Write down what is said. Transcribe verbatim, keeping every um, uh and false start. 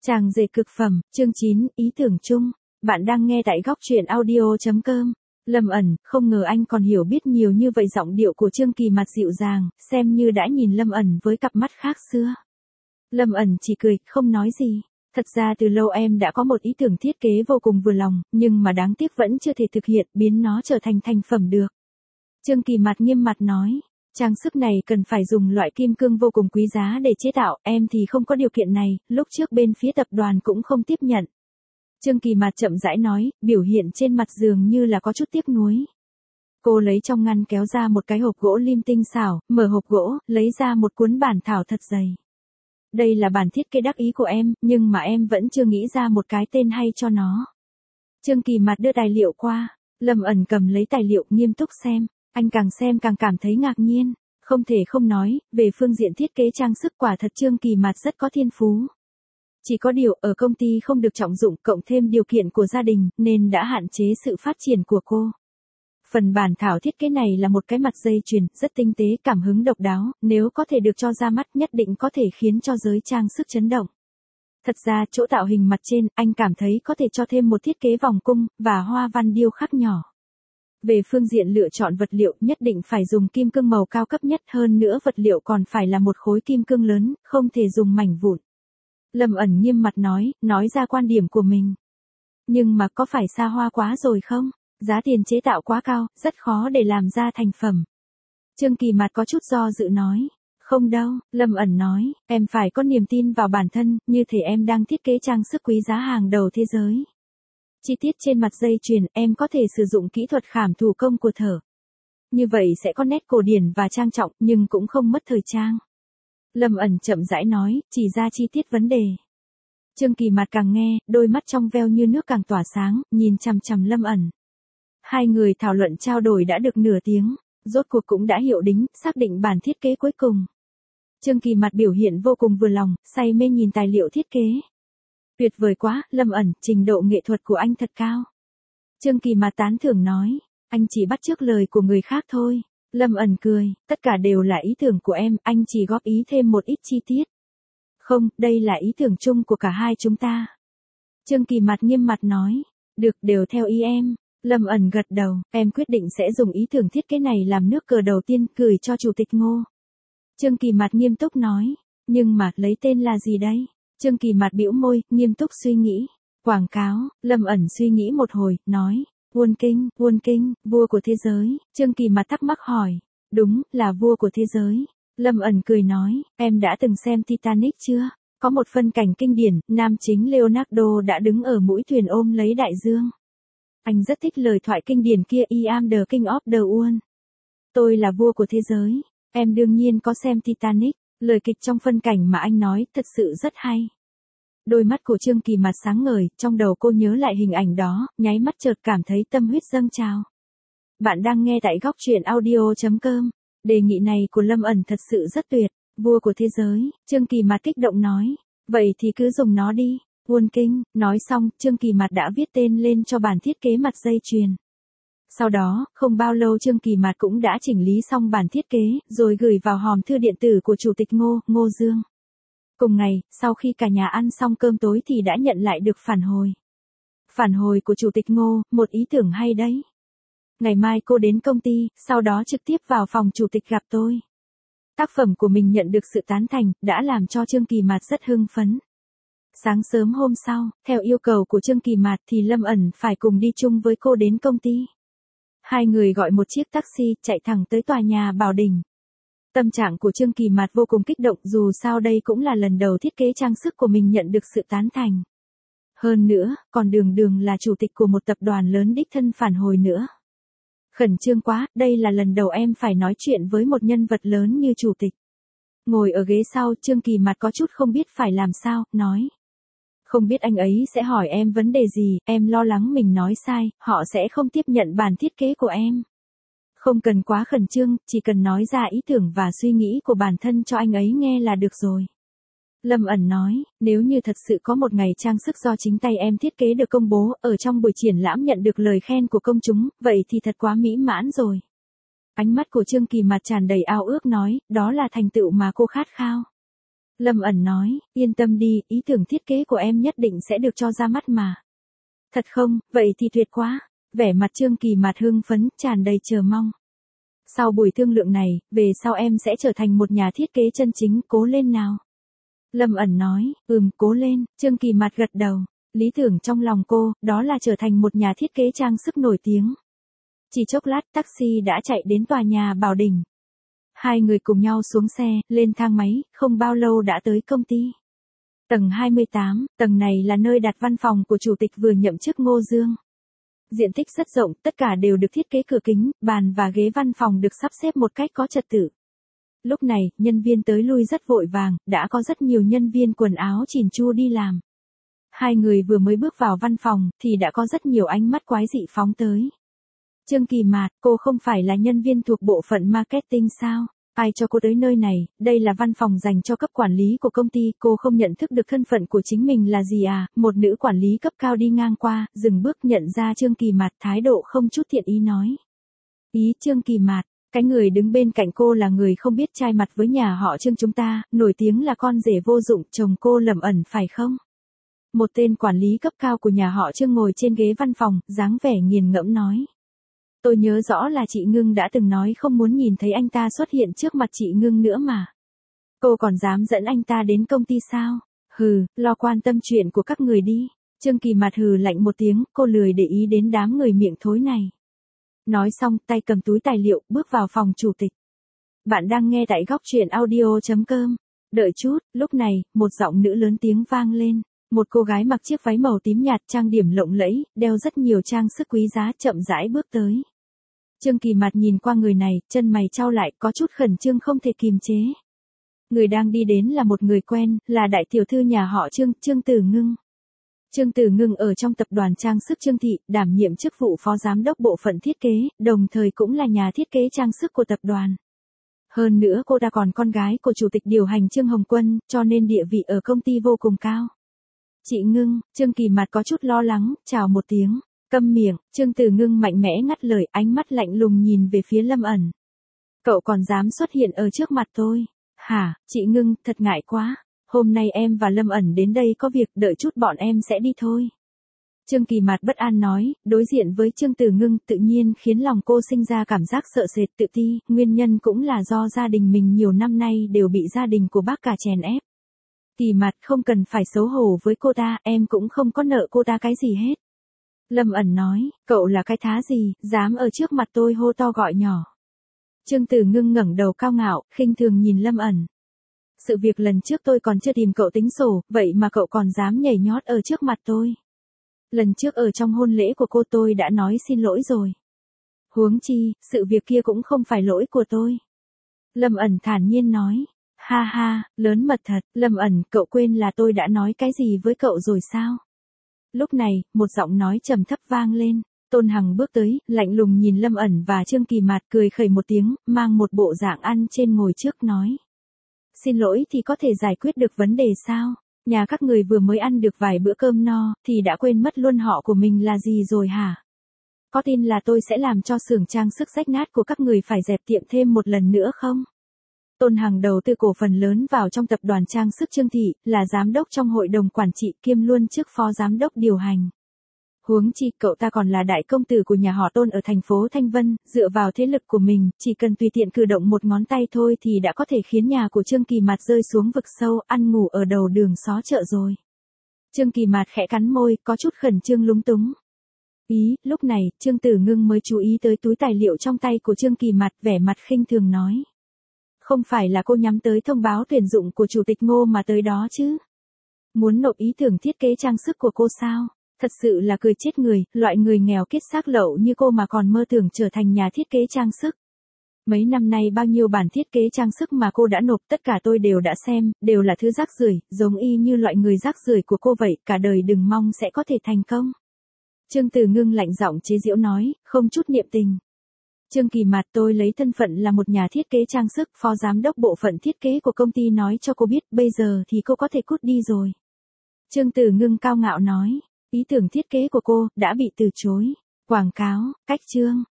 Chàng rể cực phẩm, chương chín, ý tưởng chung. Bạn đang nghe tại góc truyện audio.com. Lâm ẩn, không ngờ anh còn hiểu biết nhiều như vậy. Giọng điệu của Trương Kỳ mặt dịu dàng, xem như đã nhìn Lâm ẩn với cặp mắt khác xưa. Lâm ẩn chỉ cười, không nói gì. Thật ra từ lâu em đã có một ý tưởng thiết kế vô cùng vừa lòng, nhưng mà đáng tiếc vẫn chưa thể thực hiện, biến nó trở thành thành phẩm được. Trương Kỳ mặt nghiêm mặt nói. Trang sức này cần phải dùng loại kim cương vô cùng quý giá để chế tạo, em thì không có điều kiện này, lúc trước bên phía tập đoàn cũng không tiếp nhận. Trương Kỳ Mạt chậm rãi nói, biểu hiện trên mặt dường như là có chút tiếc nuối. Cô lấy trong ngăn kéo ra một cái hộp gỗ lim tinh xảo, mở hộp gỗ, lấy ra một cuốn bản thảo thật dày. Đây là bản thiết kế đắc ý của em, nhưng mà em vẫn chưa nghĩ ra một cái tên hay cho nó. Trương Kỳ Mạt đưa tài liệu qua, Lâm ẩn cầm lấy tài liệu nghiêm túc xem. Anh càng xem càng cảm thấy ngạc nhiên, không thể không nói, về phương diện thiết kế trang sức quả thật Trương Kỳ Mạt rất có thiên phú. Chỉ có điều ở công ty không được trọng dụng, cộng thêm điều kiện của gia đình, nên đã hạn chế sự phát triển của cô. Phần bản thảo thiết kế này là một cái mặt dây chuyền, rất tinh tế, cảm hứng độc đáo, nếu có thể được cho ra mắt nhất định có thể khiến cho giới trang sức chấn động. Thật ra chỗ tạo hình mặt trên, anh cảm thấy có thể cho thêm một thiết kế vòng cung, và hoa văn điêu khắc nhỏ. Về phương diện lựa chọn vật liệu nhất định phải dùng kim cương màu cao cấp nhất, hơn nữa vật liệu còn phải là một khối kim cương lớn, không thể dùng mảnh vụn. Lâm ẩn nghiêm mặt nói, nói ra quan điểm của mình. Nhưng mà có phải xa hoa quá rồi không? Giá tiền chế tạo quá cao, rất khó để làm ra thành phẩm. Trương Kỳ Mạt có chút do dự nói. Không đâu, Lâm ẩn nói, em phải có niềm tin vào bản thân, như thể em đang thiết kế trang sức quý giá hàng đầu thế giới. Chi tiết trên mặt dây chuyền, em có thể sử dụng kỹ thuật khảm thủ công của thợ. Như vậy sẽ có nét cổ điển và trang trọng, nhưng cũng không mất thời trang. Lâm ẩn chậm rãi nói, chỉ ra chi tiết vấn đề. Trương Kỳ Mạt càng nghe, đôi mắt trong veo như nước càng tỏa sáng, nhìn chằm chằm Lâm ẩn. Hai người thảo luận trao đổi đã được nửa tiếng, rốt cuộc cũng đã hiệu đính, xác định bản thiết kế cuối cùng. Trương Kỳ Mạt biểu hiện vô cùng vừa lòng, say mê nhìn tài liệu thiết kế. Tuyệt vời quá, Lâm ẩn, trình độ nghệ thuật của anh thật cao. Trương Kỳ Mạt tán thưởng nói, anh chỉ bắt chước lời của người khác thôi. Lâm ẩn cười, tất cả đều là ý tưởng của em, anh chỉ góp ý thêm một ít chi tiết. Không, đây là ý tưởng chung của cả hai chúng ta. Trương Kỳ Mạt nghiêm mặt nói, được, đều theo ý em. Lâm ẩn gật đầu, em quyết định sẽ dùng ý tưởng thiết kế này làm nước cờ đầu tiên, gửi cho Chủ tịch Ngô. Trương Kỳ Mạt nghiêm túc nói, nhưng mà, lấy tên là gì đây? Trương Kỳ Mạt bĩu môi, nghiêm túc suy nghĩ. Quảng cáo, Lâm ẩn suy nghĩ một hồi, nói, Won King, Won King, vua của thế giới. Trương Kỳ Mạt thắc mắc hỏi, đúng, là vua của thế giới. Lâm ẩn cười nói, em đã từng xem Titanic chưa? Có một phân cảnh kinh điển, nam chính Leonardo đã đứng ở mũi thuyền ôm lấy đại dương. Anh rất thích lời thoại kinh điển kia, I am the king of the world. Tôi là vua của thế giới. Em đương nhiên có xem Titanic. Lời kịch trong phân cảnh mà anh nói thật sự rất hay. Đôi mắt của Trương Kỳ Mạt sáng ngời, trong đầu cô nhớ lại hình ảnh đó, nháy mắt chợt cảm thấy tâm huyết dâng trào. Bạn đang nghe tại góc truyện audio.com. Đề nghị này của Lâm ẩn thật sự rất tuyệt. Vua của thế giới, Trương Kỳ Mạt kích động nói. Vậy thì cứ dùng nó đi. Won King, nói xong, Trương Kỳ Mạt đã viết tên lên cho bản thiết kế mặt dây chuyền. Sau đó, không bao lâu Trương Kỳ Mạt cũng đã chỉnh lý xong bản thiết kế, rồi gửi vào hòm thư điện tử của Chủ tịch Ngô, Ngô Dương. Cùng ngày, sau khi cả nhà ăn xong cơm tối thì đã nhận lại được phản hồi. Phản hồi của Chủ tịch Ngô, một ý tưởng hay đấy. Ngày mai cô đến công ty, sau đó trực tiếp vào phòng Chủ tịch gặp tôi. Tác phẩm của mình nhận được sự tán thành, đã làm cho Trương Kỳ Mạt rất hưng phấn. Sáng sớm hôm sau, theo yêu cầu của Trương Kỳ Mạt thì Lâm ẩn phải cùng đi chung với cô đến công ty. Hai người gọi một chiếc taxi, chạy thẳng tới tòa nhà Bảo Đình. Tâm trạng của Trương Kỳ Mạt vô cùng kích động, dù sao đây cũng là lần đầu thiết kế trang sức của mình nhận được sự tán thành. Hơn nữa, còn đường đường là chủ tịch của một tập đoàn lớn đích thân phản hồi nữa. Khẩn trương quá, đây là lần đầu em phải nói chuyện với một nhân vật lớn như chủ tịch. Ngồi ở ghế sau, Trương Kỳ Mạt có chút không biết phải làm sao, nói. Không biết anh ấy sẽ hỏi em vấn đề gì, em lo lắng mình nói sai, họ sẽ không tiếp nhận bản thiết kế của em. Không cần quá khẩn trương, chỉ cần nói ra ý tưởng và suy nghĩ của bản thân cho anh ấy nghe là được rồi. Lâm ẩn nói, nếu như thật sự có một ngày trang sức do chính tay em thiết kế được công bố, ở trong buổi triển lãm nhận được lời khen của công chúng, vậy thì thật quá mỹ mãn rồi. Ánh mắt của Trương Kỳ Mạt tràn đầy ao ước nói, đó là thành tựu mà cô khát khao. Lâm ẩn nói, yên tâm đi, ý tưởng thiết kế của em nhất định sẽ được cho ra mắt mà. Thật không, vậy thì tuyệt quá. Vẻ mặt Trương Kỳ Mạt hưng phấn, tràn đầy chờ mong. Sau buổi thương lượng này, về sau em sẽ trở thành một nhà thiết kế chân chính, cố lên nào. Lâm ẩn nói, ừm, cố lên. Trương Kỳ Mạt gật đầu. Lý tưởng trong lòng cô, đó là trở thành một nhà thiết kế trang sức nổi tiếng. Chỉ chốc lát, taxi đã chạy đến tòa nhà Bảo Đình. Hai người cùng nhau xuống xe, lên thang máy, không bao lâu đã tới công ty. Tầng hai mươi tám, tầng này là nơi đặt văn phòng của chủ tịch vừa nhậm chức Ngô Dương. Diện tích rất rộng, tất cả đều được thiết kế cửa kính, bàn và ghế văn phòng được sắp xếp một cách có trật tự. Lúc này, nhân viên tới lui rất vội vàng, đã có rất nhiều nhân viên quần áo chỉn chu đi làm. Hai người vừa mới bước vào văn phòng, thì đã có rất nhiều ánh mắt quái dị phóng tới. Trương Kỳ Mạt, cô không phải là nhân viên thuộc bộ phận marketing sao? Ai cho cô tới nơi này, đây là văn phòng dành cho cấp quản lý của công ty, cô không nhận thức được thân phận của chính mình là gì à? Một nữ quản lý cấp cao đi ngang qua, dừng bước nhận ra Trương Kỳ Mạt, thái độ không chút thiện ý nói. Ý Trương Kỳ Mạt, cái người đứng bên cạnh cô là người không biết trai mặt với nhà họ Trương chúng ta, nổi tiếng là con rể vô dụng, chồng cô Lâm ẩn phải không? Một tên quản lý cấp cao của nhà họ Trương ngồi trên ghế văn phòng, dáng vẻ nghiền ngẫm nói. Tôi nhớ rõ là chị Ngưng đã từng nói không muốn nhìn thấy anh ta xuất hiện trước mặt chị Ngưng nữa mà. Cô còn dám dẫn anh ta đến công ty sao? Hừ, lo quan tâm chuyện của các người đi. Trương Kỳ Mạt hừ lạnh một tiếng, cô lười để ý đến đám người miệng thối này. Nói xong, tay cầm túi tài liệu, bước vào phòng chủ tịch. Bạn đang nghe tại góc truyện audio chấm com. Đợi chút, lúc này, một giọng nữ lớn tiếng vang lên. Một cô gái mặc chiếc váy màu tím nhạt trang điểm lộng lẫy, đeo rất nhiều trang sức quý giá chậm rãi bước tới. Trương Kỳ Mạt nhìn qua người này, chân mày chau lại, có chút khẩn trương không thể kìm chế. Người đang đi đến là một người quen, là đại tiểu thư nhà họ Trương, Trương Tử Ngưng. Trương Tử Ngưng ở trong tập đoàn trang sức Trương Thị, đảm nhiệm chức vụ phó giám đốc bộ phận thiết kế, đồng thời cũng là nhà thiết kế trang sức của tập đoàn. Hơn nữa cô ta còn con gái của chủ tịch điều hành Trương Hồng Quân, cho nên địa vị ở công ty vô cùng cao. Chị Ngưng, Trương Kỳ Mạt có chút lo lắng, chào một tiếng. Câm miệng, Trương Tử Ngưng mạnh mẽ ngắt lời, ánh mắt lạnh lùng nhìn về phía Lâm ẩn. Cậu còn dám xuất hiện ở trước mặt tôi? Hả, chị Ngưng, thật ngại quá. Hôm nay em và Lâm ẩn đến đây có việc, đợi chút bọn em sẽ đi thôi. Trương Kỳ Mạt bất an nói, đối diện với Trương Tử Ngưng tự nhiên khiến lòng cô sinh ra cảm giác sợ sệt tự ti, nguyên nhân cũng là do gia đình mình nhiều năm nay đều bị gia đình của bác cả chèn ép. Kỳ Mạt không cần phải xấu hổ với cô ta, em cũng không có nợ cô ta cái gì hết. Lâm ẩn nói, cậu là cái thá gì, dám ở trước mặt tôi hô to gọi nhỏ. Trương Tử Ngưng ngẩng đầu cao ngạo, khinh thường nhìn Lâm ẩn. Sự việc lần trước tôi còn chưa tìm cậu tính sổ, vậy mà cậu còn dám nhảy nhót ở trước mặt tôi. Lần trước ở trong hôn lễ của cô tôi đã nói xin lỗi rồi. Huống chi, sự việc kia cũng không phải lỗi của tôi. Lâm ẩn thản nhiên nói. Ha ha, lớn mật thật, Lâm ẩn, cậu quên là tôi đã nói cái gì với cậu rồi sao? Lúc này, một giọng nói trầm thấp vang lên. Tôn Hằng bước tới, lạnh lùng nhìn Lâm ẩn và Trương Kỳ Mạt cười khẩy một tiếng, mang một bộ dạng ăn trên ngồi trước nói. Xin lỗi thì có thể giải quyết được vấn đề sao? Nhà các người vừa mới ăn được vài bữa cơm no, thì đã quên mất luôn họ của mình là gì rồi hả? Có tin là tôi sẽ làm cho xưởng trang sức rách nát của các người phải dẹp tiệm thêm một lần nữa không? Tôn Hằng đầu tư cổ phần lớn vào trong tập đoàn trang sức Trương Thị, là giám đốc trong hội đồng quản trị kiêm luôn chức phó giám đốc điều hành. Huống chi, cậu ta còn là đại công tử của nhà họ Tôn ở thành phố Thanh Vân, dựa vào thế lực của mình, chỉ cần tùy tiện cử động một ngón tay thôi thì đã có thể khiến nhà của Trương Kỳ Mạt rơi xuống vực sâu, ăn ngủ ở đầu đường xó chợ rồi. Trương Kỳ Mạt khẽ cắn môi, có chút khẩn trương lúng túng. Ý, lúc này, Trương Tử Ngưng mới chú ý tới túi tài liệu trong tay của Trương Kỳ Mạt, vẻ mặt khinh thường nói. Không phải là cô nhắm tới thông báo tuyển dụng của chủ tịch Ngô mà tới đó chứ? Muốn nộp ý tưởng thiết kế trang sức của cô sao? Thật sự là cười chết người, loại người nghèo kiết xác lậu như cô mà còn mơ tưởng trở thành nhà thiết kế trang sức. Mấy năm nay bao nhiêu bản thiết kế trang sức mà cô đã nộp, tất cả tôi đều đã xem, đều là thứ rác rưởi, giống y như loại người rác rưởi của cô vậy, cả đời đừng mong sẽ có thể thành công. Trương Tử Ngưng lạnh giọng chế giễu nói, không chút niệm tình. Trương Kỳ Mạt, tôi lấy thân phận là một nhà thiết kế trang sức, phó giám đốc bộ phận thiết kế của công ty nói cho cô biết, bây giờ thì cô có thể cút đi rồi. Trương Tử Ngưng cao ngạo nói, ý tưởng thiết kế của cô đã bị từ chối. Quảng cáo, cách chương.